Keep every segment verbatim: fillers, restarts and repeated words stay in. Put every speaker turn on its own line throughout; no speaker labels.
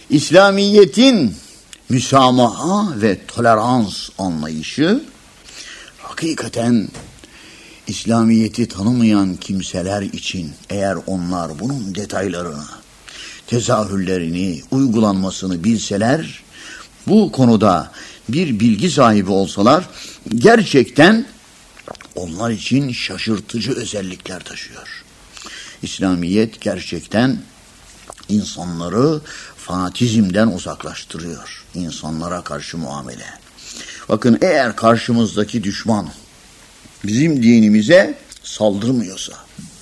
İslamiyet'in müsamaha ve tolerans anlayışı hakikaten İslamiyet'i tanımayan kimseler için, eğer onlar bunun detaylarını, tezahürlerini, uygulanmasını bilseler, bu konuda bir bilgi sahibi olsalar, gerçekten onlar için şaşırtıcı özellikler taşıyor. İslamiyet gerçekten insanları fanatizmden uzaklaştırıyor. İnsanlara karşı muamele. Bakın, eğer karşımızdaki düşman bizim dinimize saldırmıyorsa,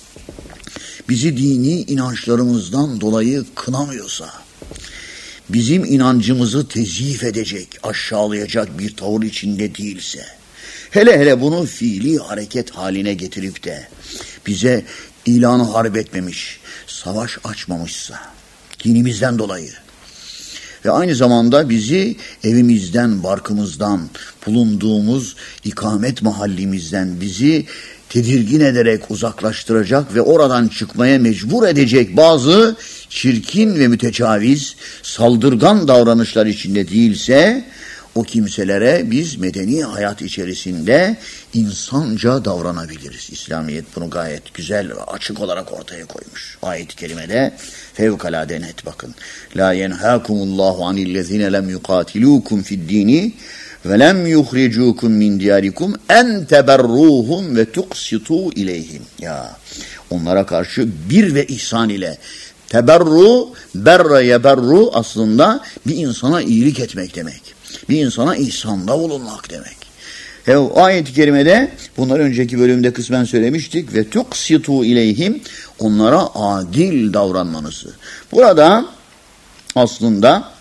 bizi dini inançlarımızdan dolayı kınamıyorsa, bizim inancımızı tezyif edecek, aşağılayacak bir tavır içinde değilse, hele hele bunu fiili hareket haline getirip de bize ilanı harp etmemiş, savaş açmamışsa, dinimizden dolayı ve aynı zamanda bizi evimizden, barkımızdan, bulunduğumuz ikamet mahallimizden bizi tedirgin ederek uzaklaştıracak ve oradan çıkmaya mecbur edecek bazı çirkin ve mütecaviz, saldırgan davranışlar içinde değilse, o kimselere biz medeni hayat içerisinde insanca davranabiliriz. İslamiyet bunu gayet güzel ve açık olarak ortaya koymuş. Ayet-i kerimede fevkalade net, bakın. La yenhâkumullahu anillezine lem yukatilukum fid-dini ve lem yuhricukum min diyarikum en teberruhum ve tuqsitu ileyhim. Ya, onlara karşı bir ve ihsan ile, teberru, berre yeberru aslında bir insana iyilik etmek demek. Bir insana ihsanda bulunmak demek. E, o ayet-i kerimede, bunları önceki bölümde kısmen söylemiştik, ve tuqsitu ileyhim, onlara adil davranmanızı. Burada aslında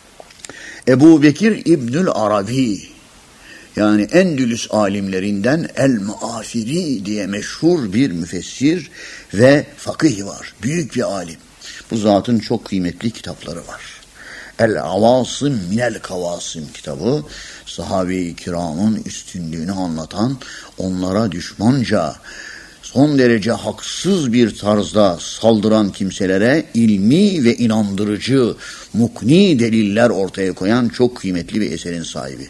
Ebu Bekir İbnül Arabi, yani Endülüs alimlerinden El-Muafiri diye meşhur bir müfessir ve fakih var. Büyük bir alim. Bu zatın çok kıymetli kitapları var. El-Avasım Minel Kavasım kitabı, sahabe-i kiramın üstünlüğünü anlatan, onlara düşmanca, son derece haksız bir tarzda saldıran kimselere ilmi ve inandırıcı, mukni deliller ortaya koyan çok kıymetli bir eserin sahibi.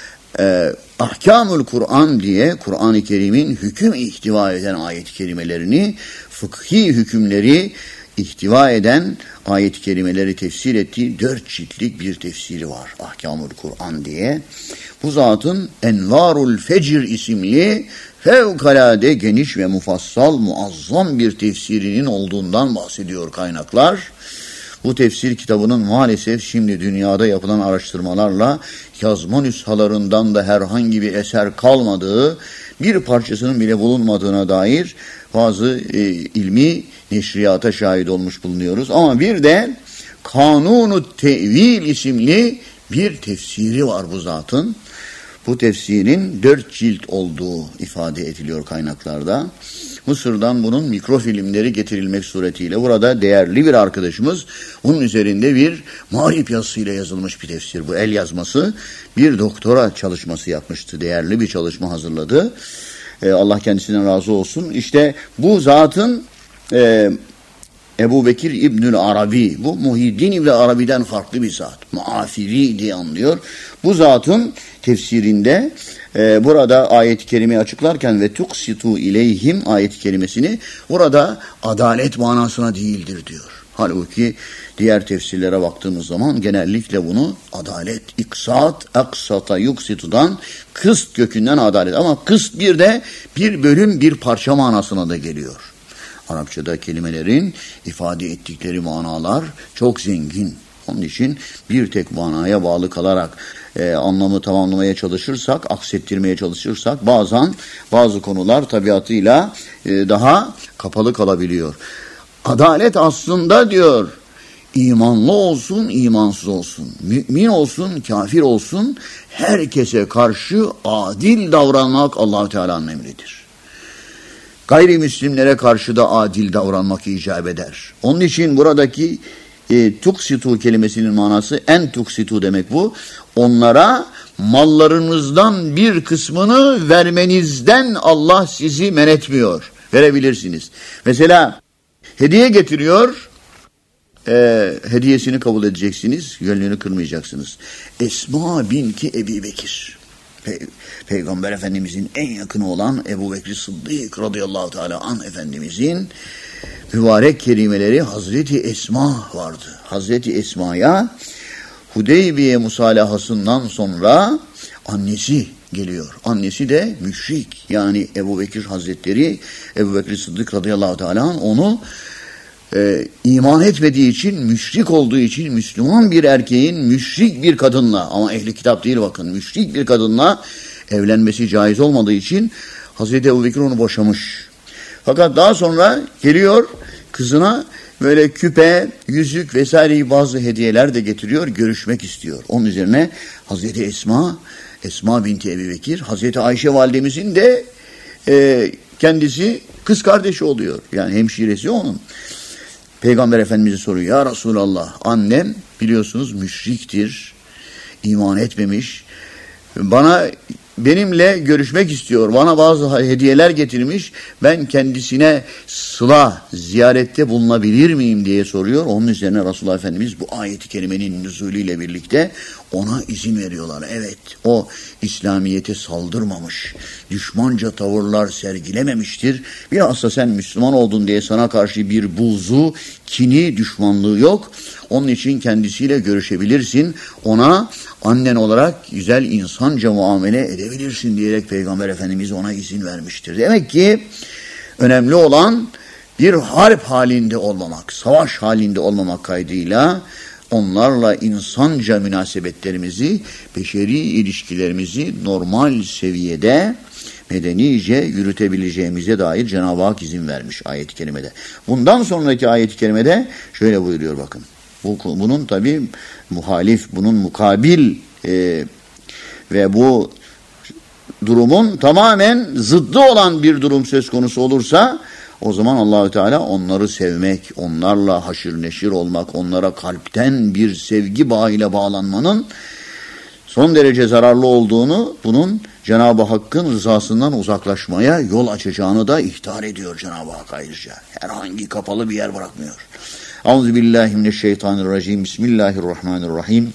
Ee, Ahkamül Kur'an diye Kur'an-ı Kerim'in hüküm ihtiva eden ayet-i kerimelerini, fıkhi hükümleri ihtiva eden ayet-i kerimeleri tefsir ettiği dört ciltlik bir tefsiri var. Ahkamül Kur'an diye. Bu zatın Envarul Fecr isimli fevkalade geniş ve mufassal, muazzam bir tefsirinin olduğundan bahsediyor kaynaklar. Bu tefsir kitabının maalesef şimdi dünyada yapılan araştırmalarla yazma nüshalarından da herhangi bir eser kalmadığı, bir parçasının bile bulunmadığına dair bazı e, ilmi neşriyata şahit olmuş bulunuyoruz. Ama bir de Kanun-u Tevil isimli bir tefsiri var bu zatın. Bu tefsirin dört cilt olduğu ifade ediliyor kaynaklarda. Mısır'dan bunun mikrofilmleri getirilmek suretiyle burada değerli bir arkadaşımız bunun üzerinde bir muharip yazısıyla yazılmış bir tefsir. Bu el yazması, bir doktora çalışması yapmıştı. Değerli bir çalışma hazırladı. Ee, Allah kendisinden razı olsun. İşte bu zatın e, Ebu Bekir İbnül Arabi, bu Muhyiddin İbni Arabi'den farklı bir zat. Muafiri diye anlıyor. Bu zatın tefsirinde e, burada ayet-i kerimeyi açıklarken ve tuqsitu ileyhim ayet-i kerimesini burada adalet manasına değildir diyor. Halbuki diğer tefsirlere baktığımız zaman genellikle bunu adalet, iksat, aksata, yuksitudan, kıst kökünden adalet. Ama kıst bir de bir bölüm, bir parça manasına da geliyor. Arapçada kelimelerin ifade ettikleri manalar çok zengin. Onun için bir tek manaya bağlı kalarak e, anlamı tamamlamaya çalışırsak, aksettirmeye çalışırsak bazen bazı konular tabiatıyla e, daha kapalı kalabiliyor. Adalet aslında diyor, imanlı olsun, imansız olsun, mümin olsun, kafir olsun, herkese karşı adil davranmak Allah-u Teala'nın emridir. Gayrimüslimlere karşı da adil davranmak icap eder. Onun için buradaki e, tuksitu kelimesinin manası en tuksitu demek bu. Onlara mallarınızdan bir kısmını vermenizden Allah sizi men etmiyor. Verebilirsiniz. Mesela hediye getiriyor e, hediyesini kabul edeceksiniz, gönlünü kırmayacaksınız. Esma binti Ebi Bekir. Pe- Peygamber Efendimizin en yakını olan Ebu Bekir Sıddık radıyallahu teala an Efendimizin mübarek kelimeleri Hazreti Esma vardı. Hazreti Esma'ya Hudeybiye musalahasından sonra annesi geliyor. Annesi de müşrik. Yani Ebu Bekir Hazretleri, Ebu Bekir Sıddık radıyallahu teala anh onu e, iman etmediği için, müşrik olduğu için Müslüman bir erkeğin müşrik bir kadınla, ama ehli kitap değil bakın, müşrik bir kadınla evlenmesi caiz olmadığı için Hazreti Ebu Bekir onu boşamış. Fakat daha sonra geliyor kızına böyle küpe, yüzük vesaire bazı hediyeler de getiriyor, görüşmek istiyor. Onun üzerine Hazreti Esma, Esma binti Ebi Bekir, Hazreti Ayşe validemizin de e, kendisi kız kardeşi oluyor. Yani hemşiresi onun. Peygamber Efendimiz'e soruyor, ya Resulallah, annem biliyorsunuz müşriktir, iman etmemiş, bana benimle görüşmek istiyor, bana bazı hediyeler getirmiş, ben kendisine sıla, ziyarette bulunabilir miyim diye soruyor. Onun üzerine Resulullah Efendimiz bu ayet-i kerimenin nüzulüyle birlikte ona izin veriyorlar. Evet, o İslamiyet'e saldırmamış, düşmanca tavırlar sergilememiştir. Bilhassa sen Müslüman oldun diye sana karşı bir buğzu, kini, düşmanlığı yok. Onun için kendisiyle görüşebilirsin. Ona annen olarak güzel insanca muamele edebilirsin diyerek Peygamber Efendimiz ona izin vermiştir. Demek ki önemli olan bir harp halinde olmamak, savaş halinde olmamak kaydıyla onlarla insanca münasebetlerimizi, beşeri ilişkilerimizi normal seviyede medenice yürütebileceğimize dair Cenab-ı Hak izin vermiş ayet-i kerimede. Bundan sonraki ayet-i kerimede şöyle buyuruyor bakın. Bu, bunun tabi muhalif, bunun mukabil e, ve bu durumun tamamen zıddı olan bir durum söz konusu olursa o zaman Allahü Teala onları sevmek, onlarla haşır neşir olmak, onlara kalpten bir sevgi bağıyla bağlanmanın son derece zararlı olduğunu, bunun Cenab-ı Hakk'ın rızasından uzaklaşmaya yol açacağını da ihtar ediyor Cenab-ı Hak ayrıca. Herhangi kapalı bir yer bırakmıyor. Euzubillahimineşşeytanirracim. Bismillahirrahmanirrahim.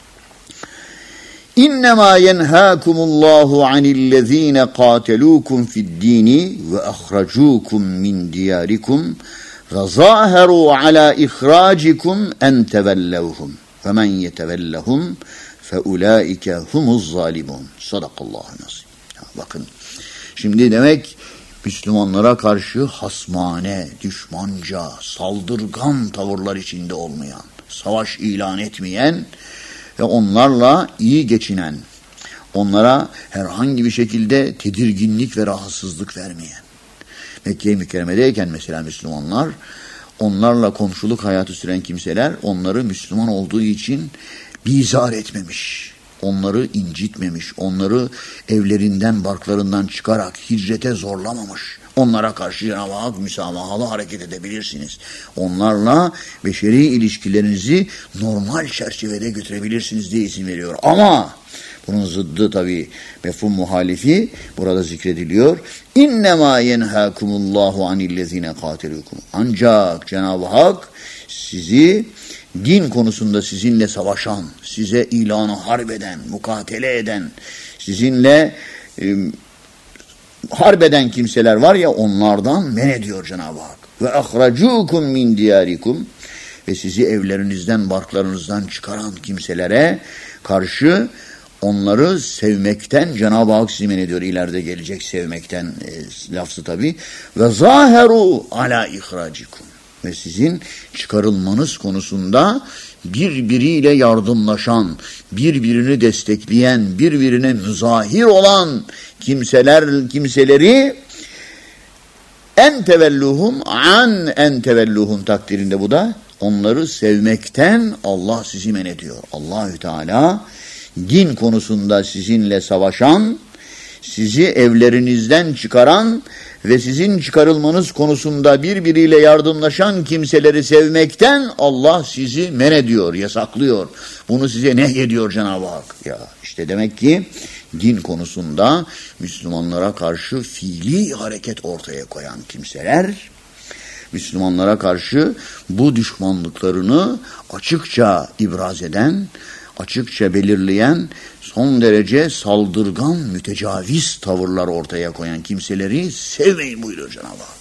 İnnemâ yenhâkumullâhu anillezîne qâtelûkum fi'd-dîni ve ahracûkum min diyârikum ve zâherû alâ ihrâcikum en tevellevhum ve men yetevellehum fe ulâike humuz zâlimûn. Sadakallahu nasib. Bakın, şimdi demek Müslümanlara karşı hasmane, düşmanca, saldırgan tavırlar içinde olmayan, savaş ilan etmeyen ve onlarla iyi geçinen, onlara herhangi bir şekilde tedirginlik ve rahatsızlık vermeyen. Mekke-i Mükerreme'deyken mesela Müslümanlar, onlarla komşuluk hayatı süren kimseler onları Müslüman olduğu için bizar etmemiş, onları incitmemiş, onları evlerinden, barklarından çıkarak hicrete zorlamamış. Onlara karşı Cenab-ı Hak müsamahalı hareket edebilirsiniz. Onlarla beşeri ilişkilerinizi normal çerçevede götürebilirsiniz diye izin veriyor. Ama bunun zıddı tabii, mefhum muhalifi burada zikrediliyor. İnnemâ yenhâkumullahu anillezîne kâtelûkum. Ancak Cenab-ı Hak sizi din konusunda sizinle savaşan, size ilanı harp eden, mukatele eden, sizinle e, harp eden kimseler var ya, onlardan men ediyor Cenab-ı Hak. Ve ahracûkum min diyârikum, ve sizi evlerinizden, barklarınızdan çıkaran kimselere karşı onları sevmekten Cenab-ı Hak sizi men ediyor. İleride gelecek sevmekten e, lafzı tabi. Ve zâherû alâ ihrâcikum, ve sizin çıkarılmanız konusunda birbiriyle yardımlaşan, birbirini destekleyen, birbirine müzahir olan kimseler, kimseleri en tevelluhum an en tevelluhum takdirinde bu da onları sevmekten Allah sizi men ediyor. Allahü Teala din konusunda sizinle savaşan, sizi evlerinizden çıkaran ve sizin çıkarılmanız konusunda birbiriyle yardımlaşan kimseleri sevmekten Allah sizi men ediyor, yasaklıyor. Bunu size nehyediyor Cenab-ı Hak. Ya işte demek ki din konusunda Müslümanlara karşı fiili hareket ortaya koyan kimseler Müslümanlara karşı bu düşmanlıklarını açıkça ibraz eden, açıkça belirleyen, son derece saldırgan, mütecaviz tavırlar ortaya koyan kimseleri sevmeyin buyuruyor Cenab-ı Hak.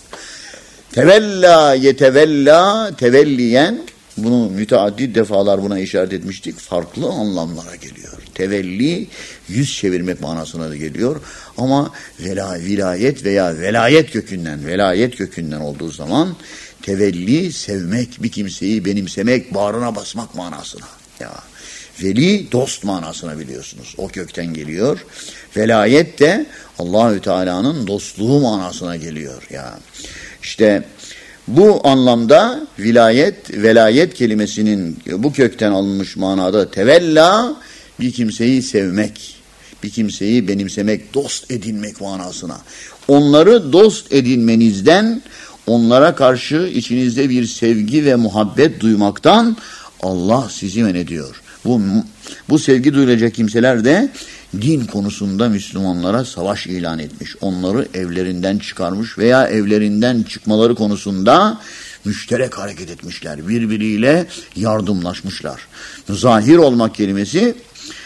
Tevella yetevella, tevelliyen, bunu müteaddit defalar buna işaret etmiştik, farklı anlamlara geliyor. Tevelli, yüz çevirmek manasına da geliyor. Ama vela, vilayet veya velayet kökünden, velayet kökünden olduğu zaman tevelli, sevmek, bir kimseyi benimsemek, bağrına basmak manasına. Ya, veli, dost manasına biliyorsunuz. O kökten geliyor. Velayet de Allahü Teala'nın dostluğu manasına geliyor. Ya, işte bu anlamda vilayet, velayet kelimesinin bu kökten alınmış manada tevella, bir kimseyi sevmek, bir kimseyi benimsemek, dost edinmek manasına. Onları dost edinmenizden, onlara karşı içinizde bir sevgi ve muhabbet duymaktan Allah sizi men ediyor. Bu, bu sevgi duyulacak kimseler de din konusunda Müslümanlara savaş ilan etmiş. Onları evlerinden çıkarmış veya evlerinden çıkmaları konusunda müşterek hareket etmişler. Birbiriyle yardımlaşmışlar. Zahir olmak kelimesi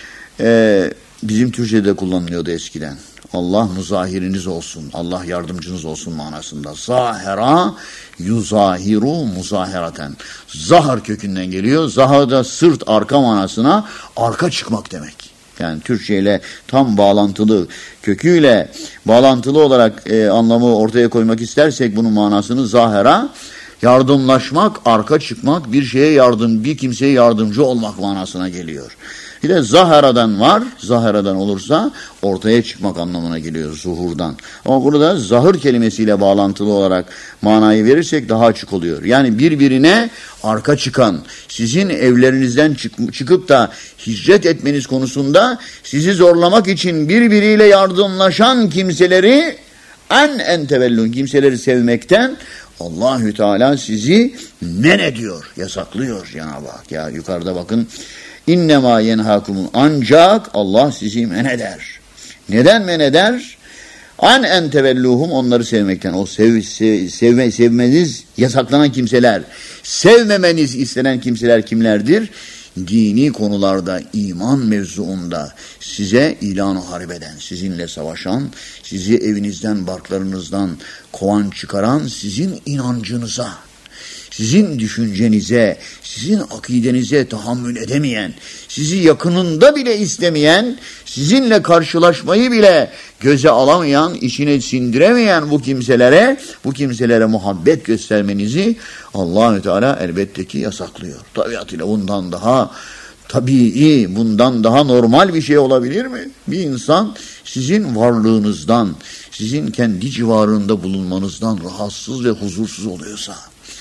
e, bizim Türkçe'de kullanılıyordu eskiden. Allah muzahiriniz olsun, Allah yardımcınız olsun manasında. Zahera yuzahiru muzaheraten. Zahar kökünden geliyor. Zahar da sırt, arka manasına, arka çıkmak demek. Yani Türkçe ile tam bağlantılı, köküyle bağlantılı olarak e, anlamı ortaya koymak istersek bunun manasını zahera, yardımlaşmak, arka çıkmak, bir şeye yardım, bir kimseye yardımcı olmak manasına geliyor. Bir de zaharadan var, zaharadan olursa ortaya çıkmak anlamına geliyor, zuhurdan. Ama burada zahır kelimesiyle bağlantılı olarak manayı verirsek daha açık oluyor. Yani birbirine arka çıkan, sizin evlerinizden çık- çıkıp da hicret etmeniz konusunda sizi zorlamak için birbiriyle yardımlaşan kimseleri en en tevellün, kimseleri sevmekten Allahü Teala sizi men ediyor, yasaklıyor Cenab-ı Hak. Ya yukarıda bakın. İnnemâ yenhâkumun, ancak Allah sizi men eder. Neden men eder? An en tevelluhum, onları sevmekten. O sev, sev, sevme, sevmeniz yasaklanan kimseler, sevmemeniz istenen kimseler kimlerdir? Dini konularda, iman mevzuunda size ilan-ı harp eden, sizinle savaşan, sizi evinizden, barklarınızdan kovan çıkaran, sizin inancınıza, sizin düşüncenize, sizin akidenize tahammül edemeyen, sizi yakınında bile istemeyen, sizinle karşılaşmayı bile göze alamayan, içine sindiremeyen bu kimselere, bu kimselere muhabbet göstermenizi Allah-u Teala elbette ki yasaklıyor. Tabiatıyla bundan daha tabii, bundan daha normal bir şey olabilir mi? Bir insan sizin varlığınızdan, sizin kendi civarında bulunmanızdan rahatsız ve huzursuz oluyorsa,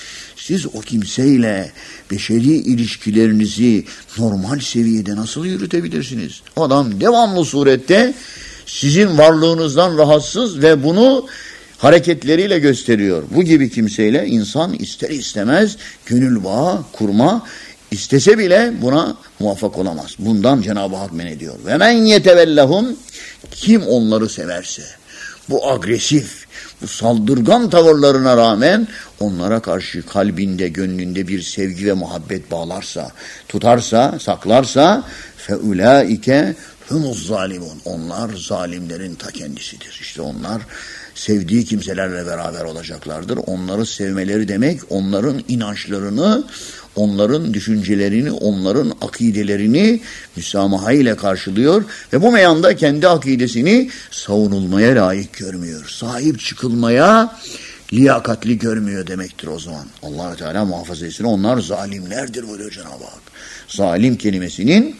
siz o kimseyle beşeri ilişkilerinizi normal seviyede nasıl yürütebilirsiniz? Adam devamlı surette sizin varlığınızdan rahatsız ve bunu hareketleriyle gösteriyor. Bu gibi kimseyle insan ister istemez gönül bağı kurma istese bile buna muvaffak olamaz. Bundan Cenab-ı Hak men ediyor. Ve men yetevellahum, kim onları severse, bu agresif, bu saldırgan tavırlarına rağmen onlara karşı kalbinde, gönlünde bir sevgi ve muhabbet bağlarsa, tutarsa, saklarsa feulaike humuz zalimun. Onlar zalimlerin ta kendisidir. İşte onlar sevdiği kimselerle beraber olacaklardır. Onları sevmeleri demek, onların inançlarını, onların düşüncelerini, onların akidelerini müsamaha ile karşılıyor ve bu meyanda kendi akidesini savunulmaya layık görmüyor. Sahip çıkılmaya liyakatli görmüyor demektir o zaman. Allah-u Teala muhafaza etsin. Onlar zalimlerdir buyuruyor Cenab-ı Hak. Zalim kelimesinin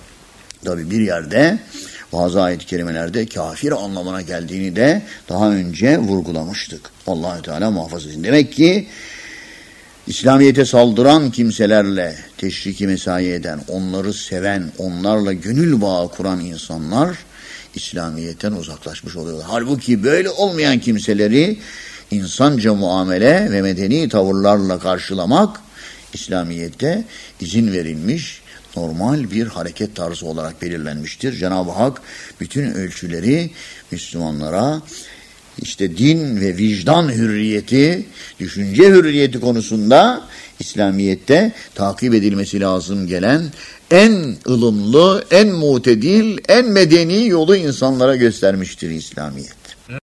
tabi bir yerde bazı ayet-i kerimelerde kafir anlamına geldiğini de daha önce vurgulamıştık. Allah-u Teala muhafaza etsin. Demek ki İslamiyet'e saldıran kimselerle teşriki mesai eden, onları seven, onlarla gönül bağı kuran insanlar İslamiyet'ten uzaklaşmış oluyorlar. Halbuki böyle olmayan kimseleri insanca muamele ve medeni tavırlarla karşılamak İslamiyet'te izin verilmiş, normal bir hareket tarzı olarak belirlenmiştir. Cenab-ı Hak bütün ölçüleri Müslümanlara işte din ve vicdan hürriyeti, düşünce hürriyeti konusunda İslamiyet'te takip edilmesi lazım gelen en ılımlı, en mutedil, en medeni yolu insanlara göstermiştir İslamiyet.